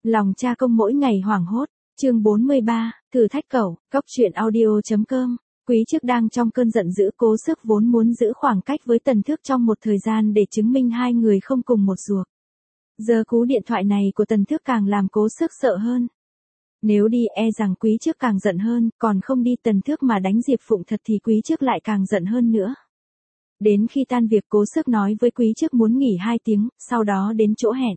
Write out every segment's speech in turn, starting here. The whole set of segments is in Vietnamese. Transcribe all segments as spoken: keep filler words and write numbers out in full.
Lòng cha công mỗi ngày hoảng hốt, chương bốn mươi ba, thử thách cẩu, cóc truyện audio.com. Quý trước đang trong cơn giận dữ, Cố Sức vốn muốn giữ khoảng cách với Tần Thước trong một thời gian để chứng minh hai người không cùng một ruột. Giờ cú điện thoại này của Tần Thước càng làm Cố Sức sợ hơn. Nếu đi e rằng Quý trước càng giận hơn, còn không đi Tần Thước mà đánh Diệp Phụng thật thì Quý trước lại càng giận hơn nữa. Đến khi tan việc, Cố Sức nói với Quý trước muốn nghỉ hai tiếng, sau đó đến chỗ hẹn.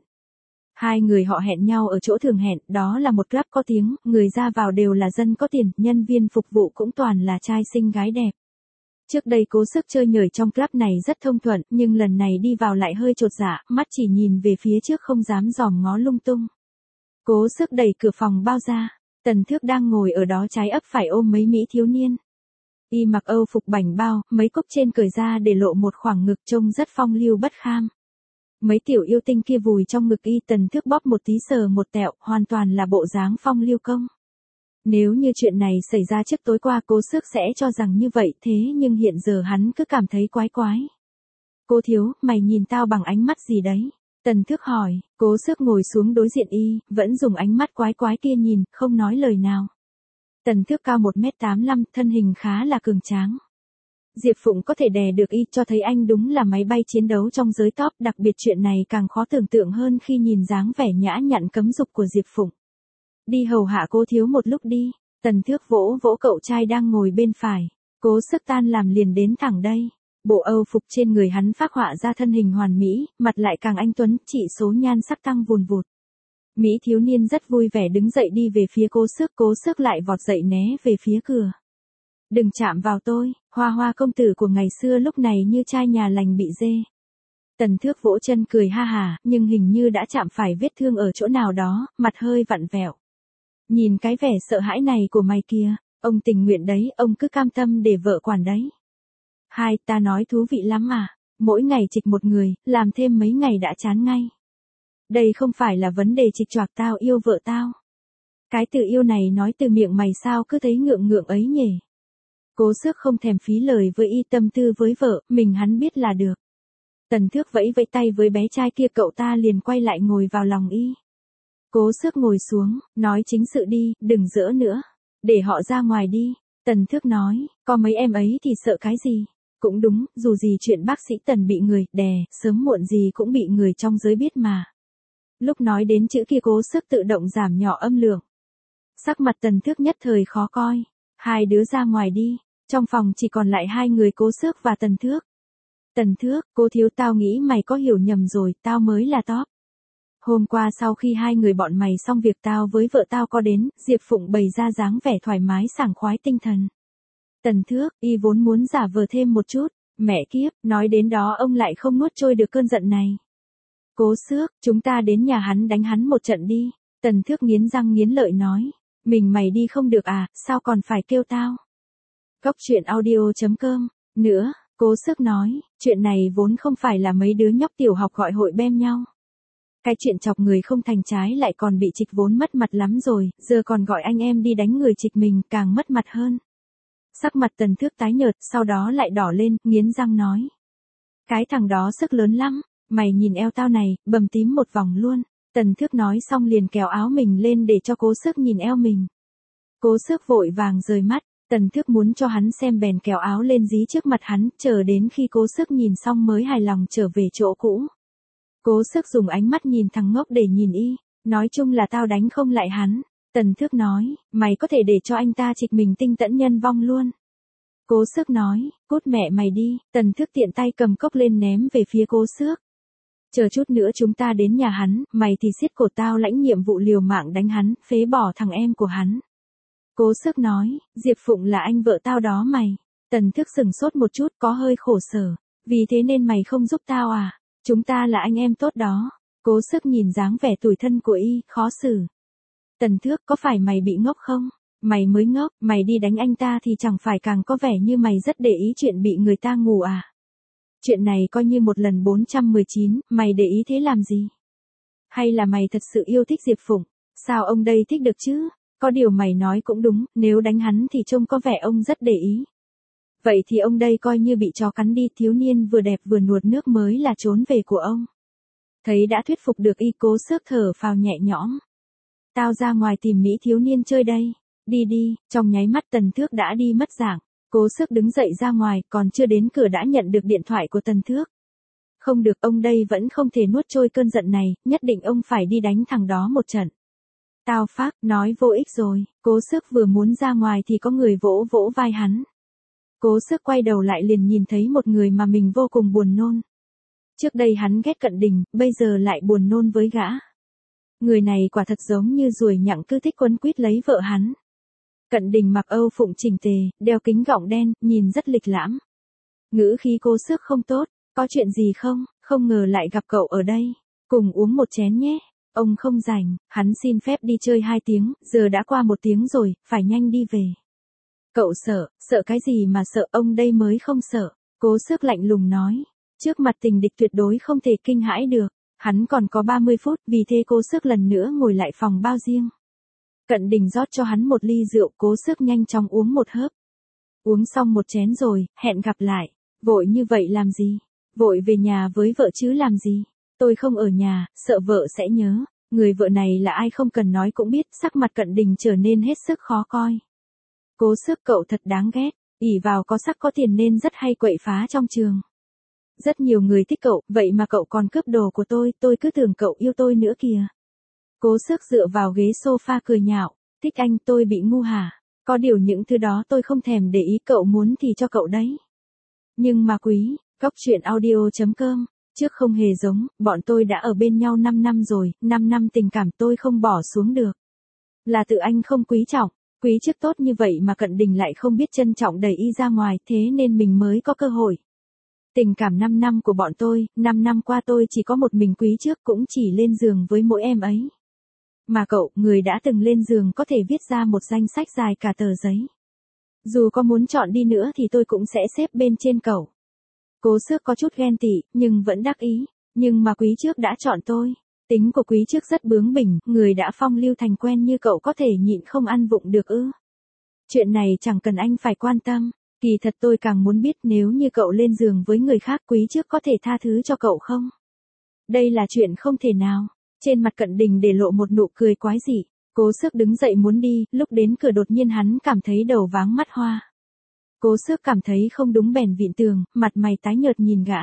Hai người họ hẹn nhau ở chỗ thường hẹn, đó là một club có tiếng, người ra vào đều là dân có tiền, nhân viên phục vụ cũng toàn là trai xinh gái đẹp. Trước đây Cố Sức chơi nhởi trong club này rất thông thuận, nhưng lần này đi vào lại hơi chột dạ, mắt chỉ nhìn về phía trước không dám dòm ngó lung tung. Cố Sức đẩy cửa phòng bao ra, Tần Thước đang ngồi ở đó trái ấp phải ôm mấy mỹ thiếu niên. Y mặc Âu phục bảnh bao, mấy cúc trên cởi ra để lộ một khoảng ngực trông rất phong lưu bất kham. Mấy tiểu yêu tinh kia vùi trong ngực Y, Tần Thước bóp một tí sờ một tẹo, hoàn toàn là bộ dáng phong lưu công. Nếu như chuyện này xảy ra trước tối qua, Cố Sức sẽ cho rằng như vậy, thế nhưng hiện giờ hắn cứ cảm thấy quái quái. Cô thiếu, mày nhìn tao bằng ánh mắt gì đấy? Tần Thước hỏi. Cố Sức ngồi xuống đối diện Y, vẫn dùng ánh mắt quái quái kia nhìn, không nói lời nào. Tần Thước cao một mét tám mươi lăm, thân hình khá là cường tráng. Diệp Phụng có thể đè được Y, cho thấy anh đúng là máy bay chiến đấu trong giới top, đặc biệt chuyện này càng khó tưởng tượng hơn khi nhìn dáng vẻ nhã nhặn cấm dục của Diệp Phụng. Đi hầu hạ cô thiếu một lúc đi. Tần Thước vỗ vỗ cậu trai đang ngồi bên phải. Cố Sức tan làm liền đến thẳng đây. Bộ Âu phục trên người hắn phác họa ra thân hình hoàn mỹ, mặt lại càng anh tuấn, chỉ số nhan sắc tăng vùn vụt. Mỹ thiếu niên rất vui vẻ đứng dậy đi về phía Cố Sức, Cố Sức lại vọt dậy né về phía cửa. Đừng chạm vào tôi, Hoa Hoa công tử của ngày xưa lúc này như trai nhà lành bị dê. Tần Thước vỗ chân cười ha hà, nhưng hình như đã chạm phải vết thương ở chỗ nào đó, mặt hơi vặn vẹo. Nhìn cái vẻ sợ hãi này của mày kìa, ông tình nguyện đấy, ông cứ cam tâm để vợ quản đấy. Hai, ta nói thú vị lắm mà, mỗi ngày trịch một người, làm thêm mấy ngày đã chán ngay. Đây không phải là vấn đề trịch choạc tao yêu vợ tao. Cái từ yêu này nói từ miệng mày sao cứ thấy ngượng ngượng ấy nhỉ. Cố Sức không thèm phí lời với Y, tâm tư với vợ, mình hắn biết là được. Tần Thước vẫy vẫy tay với bé trai kia, cậu ta liền quay lại ngồi vào lòng Y. Cố Sức ngồi xuống, nói chính sự đi, đừng giỡn nữa. Để họ ra ngoài đi. Tần Thước nói, có mấy em ấy thì sợ cái gì. Cũng đúng, dù gì chuyện bác sĩ Tần bị người đè, sớm muộn gì cũng bị người trong giới biết mà. Lúc nói đến chữ kia, Cố Sức tự động giảm nhỏ âm lượng. Sắc mặt Tần Thước nhất thời khó coi. Hai đứa ra ngoài đi. Trong phòng chỉ còn lại hai người, Cố Sức và Tần Thước. Tần Thước, cô thiếu, tao nghĩ mày có hiểu nhầm rồi, tao mới là top. Hôm qua sau khi hai người bọn mày xong việc, tao với vợ tao có đến, Diệp Phụng bày ra dáng vẻ thoải mái sảng khoái tinh thần. Tần Thước, Y vốn muốn giả vờ thêm một chút, mẹ kiếp, nói đến đó ông lại không nuốt trôi được cơn giận này. Cố Sức, chúng ta đến nhà hắn đánh hắn một trận đi. Tần Thước nghiến răng nghiến lợi nói, mình mày đi không được à, sao còn phải kêu tao. Cóc truyện audio.com, nữa, Cố Sức nói, chuyện này vốn không phải là mấy đứa nhóc tiểu học gọi hội bem nhau. Cái chuyện chọc người không thành trái lại còn bị trịch vốn mất mặt lắm rồi, giờ còn gọi anh em đi đánh người trịch mình càng mất mặt hơn. Sắc mặt Tần Thước tái nhợt, sau đó lại đỏ lên, nghiến răng nói. Cái thằng đó sức lớn lắm, mày nhìn eo tao này, bầm tím một vòng luôn. Tần Thước nói xong liền kéo áo mình lên để cho Cố Sức nhìn eo mình. Cố Sức vội vàng rời mắt, Tần Thước muốn cho hắn xem bèn kéo áo lên dí trước mặt hắn, chờ đến khi Cố Sức nhìn xong mới hài lòng trở về chỗ cũ. Cố Sức dùng ánh mắt nhìn thằng ngốc để nhìn Y, nói chung là tao đánh không lại hắn. Tần Thước nói, mày có thể để cho anh ta trịch mình tinh tẫn nhân vong luôn. Cố Sức nói, cút mẹ mày đi. Tần Thước tiện tay cầm cốc lên ném về phía Cố Sức. Chờ chút nữa chúng ta đến nhà hắn, mày thì siết cổ tao lãnh nhiệm vụ liều mạng đánh hắn, phế bỏ thằng em của hắn. Cố Sức nói, Diệp Phụng là anh vợ tao đó mày. Tần Thước sừng sốt một chút, có hơi khổ sở. Vì thế nên mày không giúp tao à? Chúng ta là anh em tốt đó. Cố Sức nhìn dáng vẻ tủi thân của Y, khó xử. Tần Thước, có phải mày bị ngốc không? Mày mới ngốc, mày đi đánh anh ta thì chẳng phải càng có vẻ như mày rất để ý chuyện bị người ta ngủ à? Chuyện này coi như một lần bốn trăm mười chín, mày để ý thế làm gì? Hay là mày thật sự yêu thích Diệp Phụng? Sao ông đây thích được chứ? Có điều mày nói cũng đúng, nếu đánh hắn thì trông có vẻ ông rất để ý. Vậy thì ông đây coi như bị chó cắn đi, thiếu niên vừa đẹp vừa nuột nước mới là trốn về của ông. Thấy đã thuyết phục được Y, Cố Sức thở phào nhẹ nhõm. Tao ra ngoài tìm Mỹ thiếu niên chơi đây. Đi đi, trong nháy mắt Tần Thước đã đi mất dạng. Cố Sức đứng dậy ra ngoài, còn chưa đến cửa đã nhận được điện thoại của Tần Thước. Không được, ông đây vẫn không thể nuốt trôi cơn giận này, nhất định ông phải đi đánh thằng đó một trận. Tao phát, nói vô ích rồi. Cố Sức vừa muốn ra ngoài thì có người vỗ vỗ vai hắn. Cố Sức quay đầu lại liền nhìn thấy một người mà mình vô cùng buồn nôn. Trước đây hắn ghét Cận Đình, bây giờ lại buồn nôn với gã. Người này quả thật giống như ruồi nhặng cứ thích quấn quýt lấy vợ hắn. Cận Đình mặc âu phụng chỉnh tề, đeo kính gọng đen, nhìn rất lịch lãm. Ngữ khí Cố Sức không tốt, có chuyện gì không, không ngờ lại gặp cậu ở đây. Cùng uống một chén nhé. Ông không rảnh, hắn xin phép đi chơi hai tiếng, giờ đã qua một tiếng rồi, phải nhanh đi về. Cậu sợ, sợ cái gì mà sợ, ông đây mới không sợ. Cố Sức lạnh lùng nói. Trước mặt tình địch tuyệt đối không thể kinh hãi được. Hắn còn có ba mươi phút, vì thế Cố Sức lần nữa ngồi lại phòng bao riêng. Cận Đình rót cho hắn một ly rượu, Cố Sức nhanh chóng uống một hớp. Uống xong một chén rồi, hẹn gặp lại. Vội như vậy làm gì? Vội về nhà với vợ chứ làm gì? Tôi không ở nhà, sợ vợ sẽ nhớ. Người vợ này là ai không cần nói cũng biết, sắc mặt Cận Đình trở nên hết sức khó coi. Cố Sức, cậu thật đáng ghét, ỷ vào có sắc có tiền nên rất hay quậy phá trong trường. Rất nhiều người thích cậu, vậy mà cậu còn cướp đồ của tôi, tôi cứ tưởng cậu yêu tôi nữa kìa. Cố Sức dựa vào ghế sofa cười nhạo, thích anh, tôi bị ngu hả? Có điều những thứ đó tôi không thèm để ý, cậu muốn thì cho cậu đấy. Nhưng mà quý, Cóc truyện audio chấm com, trước không hề giống, bọn tôi đã ở bên nhau năm năm rồi, năm năm tình cảm tôi không bỏ xuống được. Là tự anh không quý trọng, quý trước tốt như vậy mà Cận Đình lại không biết trân trọng, đẩy y ra ngoài, thế nên mình mới có cơ hội. Tình cảm năm năm của bọn tôi, năm năm qua tôi chỉ có một mình quý trước, cũng chỉ lên giường với mỗi em ấy. Mà cậu, người đã từng lên giường có thể viết ra một danh sách dài cả tờ giấy. Dù có muốn chọn đi nữa thì tôi cũng sẽ xếp bên trên cậu. Cố Sức có chút ghen tị, nhưng vẫn đắc ý. Nhưng mà quý trước đã chọn tôi. Tính của quý trước rất bướng bỉnh, người đã phong lưu thành quen như cậu có thể nhịn không ăn vụng được ư? Chuyện này chẳng cần anh phải quan tâm. Kỳ thật tôi càng muốn biết nếu như cậu lên giường với người khác, quý trước có thể tha thứ cho cậu không? Đây là chuyện không thể nào. Trên mặt Cận Đình để lộ một nụ cười quái dị. Cố Sức đứng dậy muốn đi, lúc đến cửa đột nhiên hắn cảm thấy đầu váng mắt hoa. Cố Sức cảm thấy không đúng bèn vịn tường, mặt mày tái nhợt nhìn gã.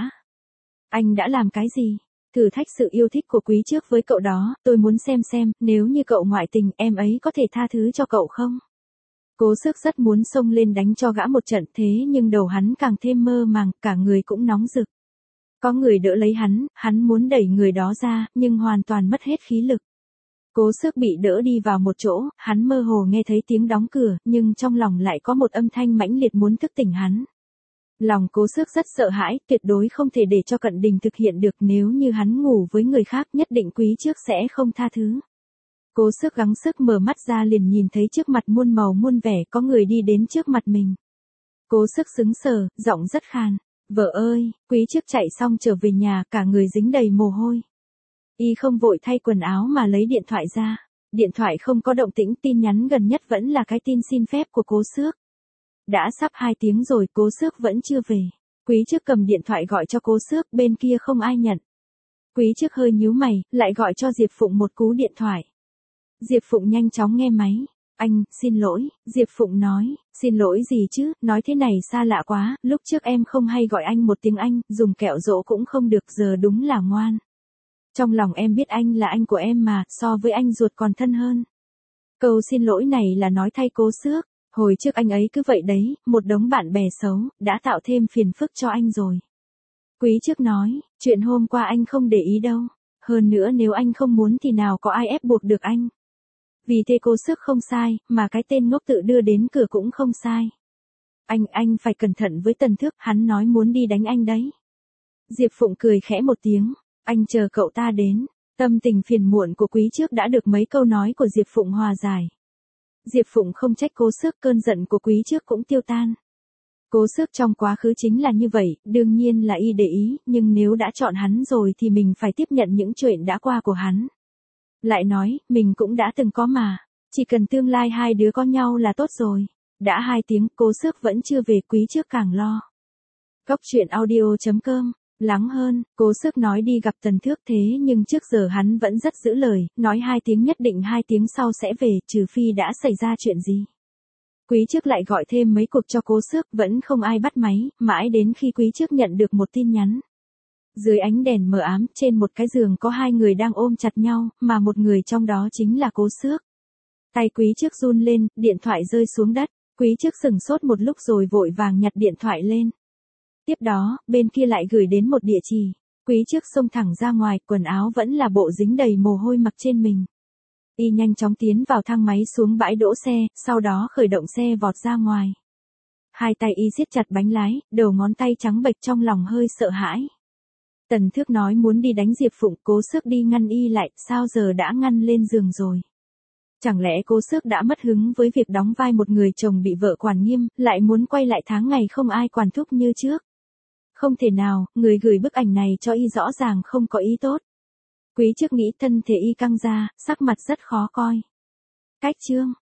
Anh đã làm cái gì? Thử thách sự yêu thích của quý trước với cậu đó, tôi muốn xem xem, nếu như cậu ngoại tình, em ấy có thể tha thứ cho cậu không? Cố Sức rất muốn xông lên đánh cho gã một trận, thế nhưng đầu hắn càng thêm mơ màng, cả người cũng nóng rực. Có người đỡ lấy hắn, hắn muốn đẩy người đó ra, nhưng hoàn toàn mất hết khí lực. Cố Sức bị đỡ đi vào một chỗ, hắn mơ hồ nghe thấy tiếng đóng cửa, nhưng trong lòng lại có một âm thanh mãnh liệt muốn thức tỉnh hắn. Lòng Cố Sức rất sợ hãi, tuyệt đối không thể để cho Cận Đình thực hiện được, nếu như hắn ngủ với người khác nhất định quý trước sẽ không tha thứ. Cố Sức gắng sức mở mắt ra liền nhìn thấy trước mặt muôn màu muôn vẻ, có người đi đến trước mặt mình. Cố Sức sững sờ, giọng rất khàn. Vợ ơi, quý trước chạy xong trở về nhà, cả người dính đầy mồ hôi. Y không vội thay quần áo mà lấy điện thoại ra. Điện thoại không có động tĩnh, tin nhắn gần nhất vẫn là cái tin xin phép của Cố Sức. Đã sắp hai tiếng rồi, Cố Sức vẫn chưa về. Quý trước cầm điện thoại gọi cho Cố Sức, bên kia không ai nhận. Quý trước hơi nhíu mày, lại gọi cho Diệp Phụng một cú điện thoại. Diệp Phụng nhanh chóng nghe máy. Anh, xin lỗi, Diệp Phụng nói. Xin lỗi gì chứ, nói thế này xa lạ quá, lúc trước em không hay gọi anh một tiếng anh, dùng kẹo dỗ cũng không được, giờ đúng là ngoan. Trong lòng em biết anh là anh của em mà, so với anh ruột còn thân hơn. Câu xin lỗi này là nói thay Cố Sức. Hồi trước anh ấy cứ vậy đấy, một đống bạn bè xấu, đã tạo thêm phiền phức cho anh rồi. Quý trước nói, chuyện hôm qua anh không để ý đâu. Hơn nữa nếu anh không muốn thì nào có ai ép buộc được anh. Vì thế Cố Sức không sai, mà cái tên ngốc tự đưa đến cửa cũng không sai. Anh, anh phải cẩn thận với Tần Thước, hắn nói muốn đi đánh anh đấy. Diệp Phụng cười khẽ một tiếng, anh chờ cậu ta đến. Tâm tình phiền muộn của quý trước đã được mấy câu nói của Diệp Phụng hòa giải. Diệp Phụng không trách Cố Sức, cơn giận của quý trước cũng tiêu tan. Cố Sức trong quá khứ chính là như vậy, đương nhiên là y để ý, nhưng nếu đã chọn hắn rồi thì mình phải tiếp nhận những chuyện đã qua của hắn. Lại nói, mình cũng đã từng có mà, chỉ cần tương lai hai đứa có nhau là tốt rồi. Đã hai tiếng, Cố Sức vẫn chưa về, quý trước càng lo. Cóc truyện audio chấm com Lắng hơn, Cố Sức nói đi gặp Tần Thước thế nhưng trước giờ hắn vẫn rất giữ lời, nói hai tiếng nhất định hai tiếng sau sẽ về, trừ phi đã xảy ra chuyện gì. Quý Trước lại gọi thêm mấy cuộc cho Cố Sức, vẫn không ai bắt máy, mãi đến khi Quý Trước nhận được một tin nhắn. Dưới ánh đèn mờ ám, trên một cái giường có hai người đang ôm chặt nhau, mà một người trong đó chính là Cố Sức. Tay Quý Trước run lên, điện thoại rơi xuống đất, Quý Trước sửng sốt một lúc rồi vội vàng nhặt điện thoại lên. Tiếp đó, bên kia lại gửi đến một địa chỉ. Quý Trước xông thẳng ra ngoài, quần áo vẫn là bộ dính đầy mồ hôi mặc trên mình. Y nhanh chóng tiến vào thang máy xuống bãi đỗ xe, sau đó khởi động xe vọt ra ngoài. Hai tay Y siết chặt bánh lái, đầu ngón tay trắng bệch trong lòng hơi sợ hãi. Tần Thước nói muốn đi đánh Diệp Phụng, Cố Sức đi ngăn Y lại, sao giờ đã ngăn lên giường rồi. Chẳng lẽ Cố Sức đã mất hứng với việc đóng vai một người chồng bị vợ quản nghiêm, lại muốn quay lại tháng ngày không ai quản thúc như trước. Không thể nào, người gửi bức ảnh này cho Y rõ ràng không có ý tốt. Quý Trước nghĩ thân thể Y căng ra, sắc mặt rất khó coi. Cách chương